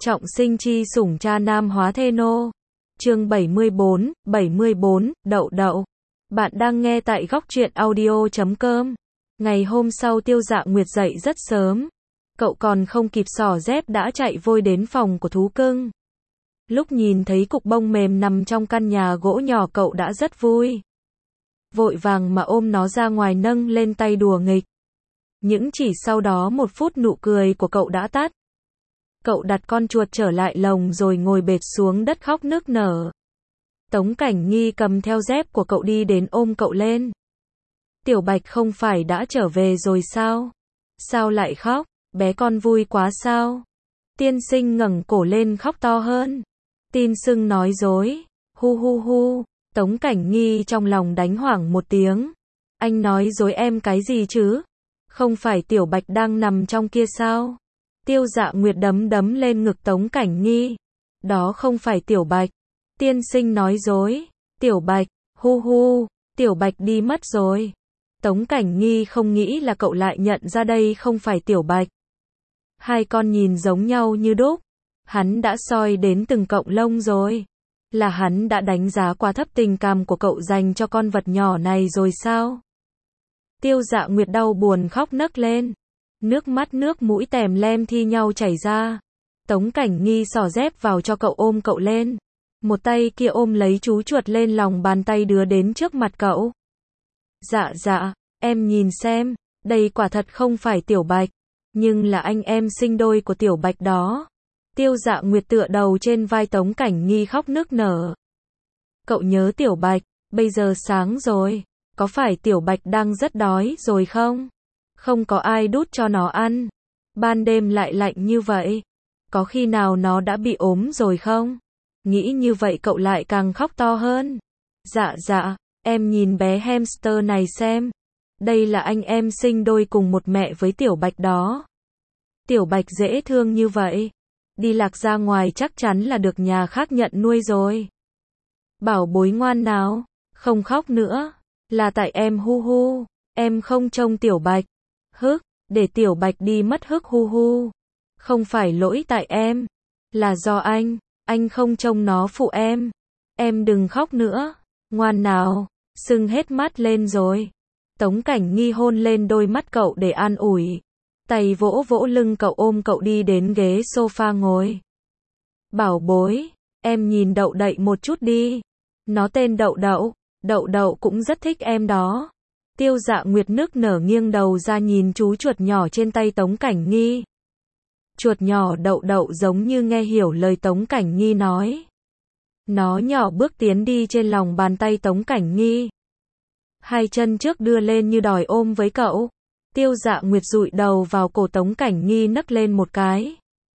Trọng sinh chi sủng cha nam hóa thê nô. Chương 74, đậu đậu. Bạn đang nghe tại góc truyện audio.com. Ngày hôm sau Tiêu Dạ Nguyệt dậy rất sớm. Cậu còn không kịp xỏ dép đã chạy vội đến phòng của thú cưng. Lúc nhìn thấy cục bông mềm nằm trong căn nhà gỗ nhỏ cậu đã rất vui. Vội vàng mà ôm nó ra ngoài nâng lên tay đùa nghịch. Nhưng chỉ sau đó 1 phút nụ cười của cậu đã tắt. Cậu đặt con chuột trở lại lồng rồi ngồi bệt xuống đất khóc nức nở. Tống Cảnh Nghi cầm theo dép của cậu đi đến ôm cậu lên. Tiểu Bạch không phải đã trở về rồi sao? Sao lại khóc? Bé con vui quá sao? Tiên sinh ngẩng cổ lên khóc to hơn. Tin sưng nói dối. Hu hu hu. Tống Cảnh Nghi trong lòng đánh hoảng một tiếng. Anh nói dối em cái gì chứ? Không phải Tiểu Bạch đang nằm trong kia sao? Tiêu Dạ Nguyệt đấm lên ngực Tống Cảnh Nghi. Đó không phải Tiểu Bạch. Tiên sinh nói dối. Tiểu Bạch, hu hu, Tiểu Bạch đi mất rồi. Tống Cảnh Nghi không nghĩ là cậu lại nhận ra đây không phải Tiểu Bạch. Hai con nhìn giống nhau như đúc. Hắn đã soi đến từng cọng lông rồi. Là hắn đã đánh giá quá thấp tình cảm của cậu dành cho con vật nhỏ này rồi sao? Tiêu Dạ Nguyệt đau buồn khóc nấc lên. Nước mắt nước mũi tèm lem thi nhau chảy ra. Tống Cảnh Nghi xỏ dép vào cho cậu ôm cậu lên. Một tay kia ôm lấy chú chuột lên lòng bàn tay đưa đến trước mặt cậu. Dạ, em nhìn xem, đây quả thật không phải Tiểu Bạch, nhưng là anh em sinh đôi của Tiểu Bạch đó. Tiêu Dạ Nguyệt tựa đầu trên vai Tống Cảnh Nghi khóc nức nở. Cậu nhớ Tiểu Bạch, bây giờ sáng rồi, có phải Tiểu Bạch đang rất đói rồi không? Không có ai đút cho nó ăn. Ban đêm lại lạnh như vậy. Có khi nào nó đã bị ốm rồi không? Nghĩ như vậy cậu lại càng khóc to hơn. Dạ, em nhìn bé hamster này xem. Đây là anh em sinh đôi cùng một mẹ với Tiểu Bạch đó. Tiểu Bạch dễ thương như vậy. Đi lạc ra ngoài chắc chắn là được nhà khác nhận nuôi rồi. Bảo bối ngoan nào, không khóc nữa. Là tại em hu hu, em không trông Tiểu Bạch. Hức, để Tiểu Bạch đi mất hức hu hu. Không phải lỗi tại em, là do anh không trông nó phụ em. Em đừng khóc nữa, ngoan nào, sưng hết mắt lên rồi. Tống Cảnh Nghi hôn lên đôi mắt cậu để an ủi. Tay vỗ vỗ lưng cậu ôm cậu đi đến ghế sofa ngồi. Bảo bối, em nhìn Đậu Đậy một chút đi. Nó tên Đậu Đậu, Đậu Đậu cũng rất thích em đó. Tiêu Dạ Nguyệt nức nở nghiêng đầu ra nhìn chú chuột nhỏ trên tay Tống Cảnh Nghi. Chuột nhỏ Đậu Đậu giống như nghe hiểu lời Tống Cảnh Nghi nói. Nó nhỏ bước tiến đi trên lòng bàn tay Tống Cảnh Nghi. Hai chân trước đưa lên như đòi ôm với cậu. Tiêu Dạ Nguyệt dụi đầu vào cổ Tống Cảnh Nghi nấc lên một cái.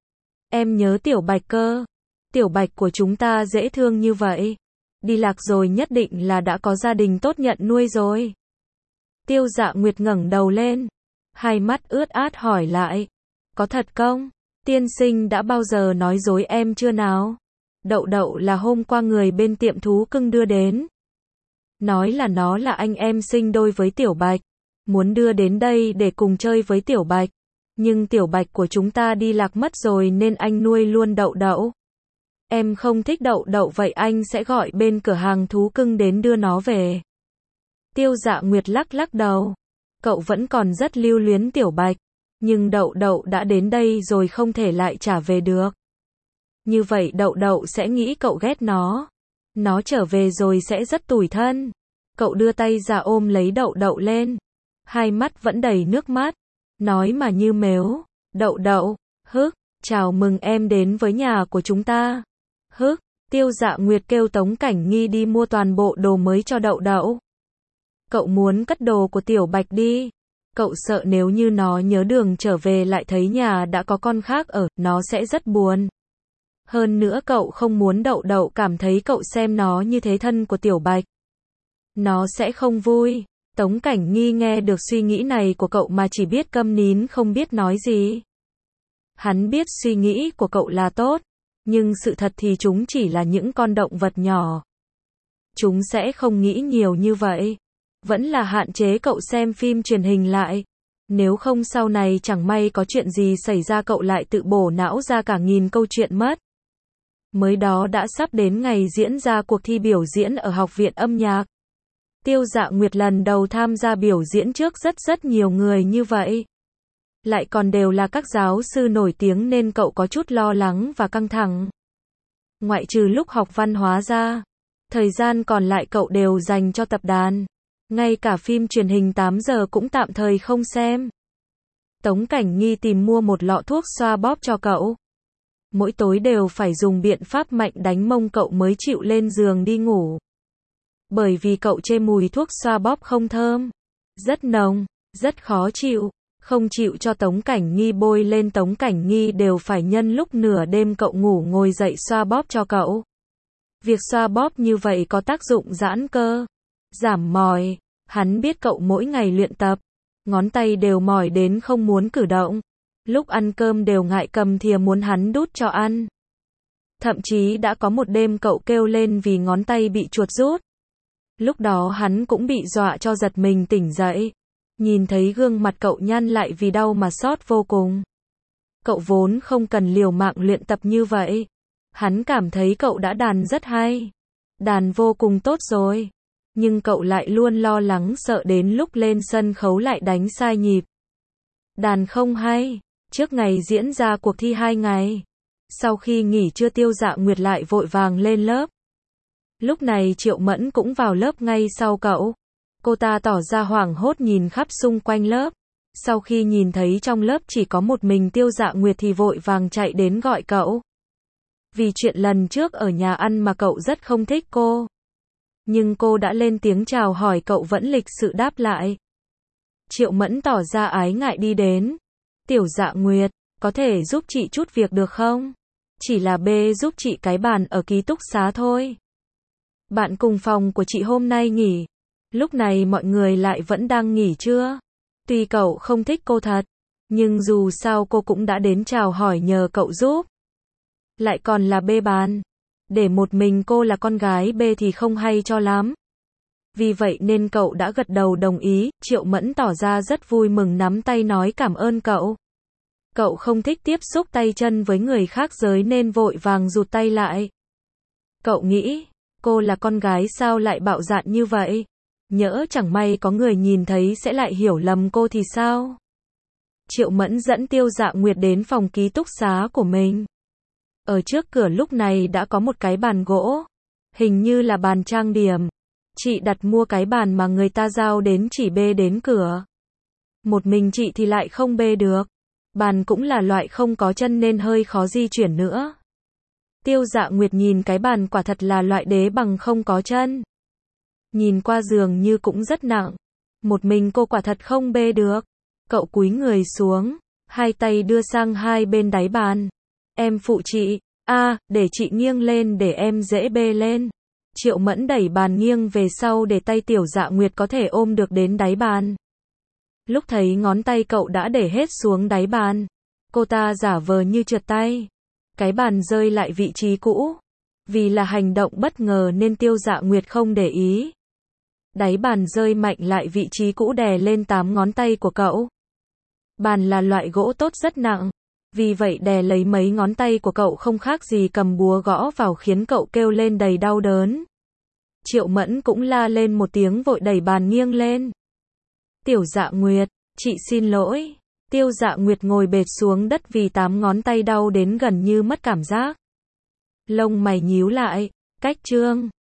Em nhớ Tiểu Bạch cơ. Tiểu Bạch của chúng ta dễ thương như vậy. Đi lạc rồi nhất định là đã có gia đình tốt nhận nuôi rồi. Tiêu Dạ Nguyệt ngẩng đầu lên. Hai mắt ướt át hỏi lại. Có thật không? Tiên sinh đã bao giờ nói dối em chưa nào? Đậu Đậu là hôm qua người bên tiệm thú cưng đưa đến. Nói là nó là anh em sinh đôi với Tiểu Bạch. Muốn đưa đến đây để cùng chơi với Tiểu Bạch. Nhưng Tiểu Bạch của chúng ta đi lạc mất rồi nên anh nuôi luôn Đậu Đậu. Em không thích Đậu Đậu vậy anh sẽ gọi bên cửa hàng thú cưng đến đưa nó về. Tiêu Dạ Nguyệt lắc đầu. Cậu vẫn còn rất lưu luyến Tiểu Bạch. Nhưng Đậu Đậu đã đến đây rồi không thể lại trả về được. Như vậy Đậu Đậu sẽ nghĩ cậu ghét nó. Nó trở về rồi sẽ rất tủi thân. Cậu đưa tay ra ôm lấy Đậu Đậu lên. Hai mắt vẫn đầy nước mắt. Nói mà như mếu. Đậu Đậu, hức, chào mừng em đến với nhà của chúng ta. Hức, Tiêu Dạ Nguyệt kêu Tống Cảnh Nghi đi mua toàn bộ đồ mới cho Đậu Đậu. Cậu muốn cất đồ của Tiểu Bạch đi. Cậu sợ nếu như nó nhớ đường trở về lại thấy nhà đã có con khác ở, nó sẽ rất buồn. Hơn nữa cậu không muốn Đậu Đậu cảm thấy cậu xem nó như thế thân của Tiểu Bạch. Nó sẽ không vui. Tống Cảnh Nghi nghe được suy nghĩ này của cậu mà chỉ biết câm nín không biết nói gì. Hắn biết suy nghĩ của cậu là tốt, nhưng sự thật thì chúng chỉ là những con động vật nhỏ. Chúng sẽ không nghĩ nhiều như vậy. Vẫn là hạn chế cậu xem phim truyền hình lại. Nếu không sau này chẳng may có chuyện gì xảy ra cậu lại tự bổ não ra cả nghìn câu chuyện mất. Mới đó đã sắp đến ngày diễn ra cuộc thi biểu diễn ở Học viện âm nhạc. Tiêu Dạ Nguyệt lần đầu tham gia biểu diễn trước rất nhiều người như vậy. Lại còn đều là các giáo sư nổi tiếng nên cậu có chút lo lắng và căng thẳng. Ngoại trừ lúc học văn hóa ra, thời gian còn lại cậu đều dành cho tập đàn. Ngay cả phim truyền hình 8 giờ cũng tạm thời không xem. Tống Cảnh Nghi tìm mua một lọ thuốc xoa bóp cho cậu. Mỗi tối đều phải dùng biện pháp mạnh đánh mông cậu mới chịu lên giường đi ngủ. Bởi vì cậu chê mùi thuốc xoa bóp không thơm, rất nồng, rất khó chịu, không chịu cho Tống Cảnh Nghi bôi lên. Tống Cảnh Nghi đều phải nhân lúc nửa đêm cậu ngủ ngồi dậy xoa bóp cho cậu. Việc xoa bóp như vậy có tác dụng giãn cơ, giảm mỏi. Hắn biết cậu mỗi ngày luyện tập, ngón tay đều mỏi đến không muốn cử động. Lúc ăn cơm đều ngại cầm thìa muốn hắn đút cho ăn. Thậm chí đã có một đêm cậu kêu lên vì ngón tay bị chuột rút. Lúc đó hắn cũng bị dọa cho giật mình tỉnh dậy. Nhìn thấy gương mặt cậu nhăn lại vì đau mà xót vô cùng. Cậu vốn không cần liều mạng luyện tập như vậy. Hắn cảm thấy cậu đã đàn rất hay. Đàn vô cùng tốt rồi. Nhưng cậu lại luôn lo lắng sợ đến lúc lên sân khấu lại đánh sai nhịp. Đàn không hay. Trước ngày diễn ra cuộc thi 2 ngày. Sau khi nghỉ trưa Tiêu Dạ Nguyệt lại vội vàng lên lớp. Lúc này Triệu Mẫn cũng vào lớp ngay sau cậu. Cô ta tỏ ra hoảng hốt nhìn khắp xung quanh lớp. Sau khi nhìn thấy trong lớp chỉ có một mình Tiêu Dạ Nguyệt thì vội vàng chạy đến gọi cậu. Vì chuyện lần trước ở nhà ăn mà cậu rất không thích cô. Nhưng cô đã lên tiếng chào hỏi cậu vẫn lịch sự đáp lại. Triệu Mẫn tỏ ra ái ngại đi đến. Tiểu Dạ Nguyệt, có thể giúp chị chút việc được không? Chỉ là bê giúp chị cái bàn ở ký túc xá thôi. Bạn cùng phòng của chị hôm nay nghỉ. Lúc này mọi người lại vẫn đang nghỉ trưa. Tuy cậu không thích cô thật, nhưng dù sao cô cũng đã đến chào hỏi nhờ cậu giúp. Lại còn là bê bàn. Để một mình cô là con gái bê thì không hay cho lắm. Vì vậy nên cậu đã gật đầu đồng ý. Triệu Mẫn tỏ ra rất vui mừng nắm tay nói cảm ơn cậu. Cậu không thích tiếp xúc tay chân với người khác giới nên vội vàng rụt tay lại. Cậu nghĩ, cô là con gái sao lại bạo dạn như vậy? Nhỡ chẳng may có người nhìn thấy sẽ lại hiểu lầm cô thì sao? Triệu Mẫn dẫn Tiêu Dạ Nguyệt đến phòng ký túc xá của mình. Ở trước cửa lúc này đã có một cái bàn gỗ. Hình như là bàn trang điểm. Chị đặt mua cái bàn mà người ta giao đến chỉ bê đến cửa. Một mình chị thì lại không bê được. Bàn cũng là loại không có chân nên hơi khó di chuyển nữa. Tiêu Dạ Nguyệt nhìn cái bàn quả thật là loại đế bằng không có chân. Nhìn qua dường như cũng rất nặng. Một mình cô quả thật không bê được. Cậu cúi người xuống, hai tay đưa sang hai bên đáy bàn. Em phụ chị, để chị nghiêng lên để em dễ bê lên. Triệu Mẫn đẩy bàn nghiêng về sau để tay Tiểu Dạ Nguyệt có thể ôm được đến đáy bàn. Lúc thấy ngón tay cậu đã để hết xuống đáy bàn, cô ta giả vờ như trượt tay. Cái bàn rơi lại vị trí cũ. Vì là hành động bất ngờ nên Tiêu Dạ Nguyệt không để ý. Đáy bàn rơi mạnh lại vị trí cũ đè lên 8 ngón tay của cậu. Bàn là loại gỗ tốt rất nặng. Vì vậy đè lấy mấy ngón tay của cậu không khác gì cầm búa gõ vào khiến cậu kêu lên đầy đau đớn. Triệu Mẫn cũng la lên một tiếng vội đẩy bàn nghiêng lên. Tiểu Dạ Nguyệt, chị xin lỗi. Tiêu Dạ Nguyệt ngồi bệt xuống đất vì 8 ngón tay đau đến gần như mất cảm giác. Lông mày nhíu lại, cách trương.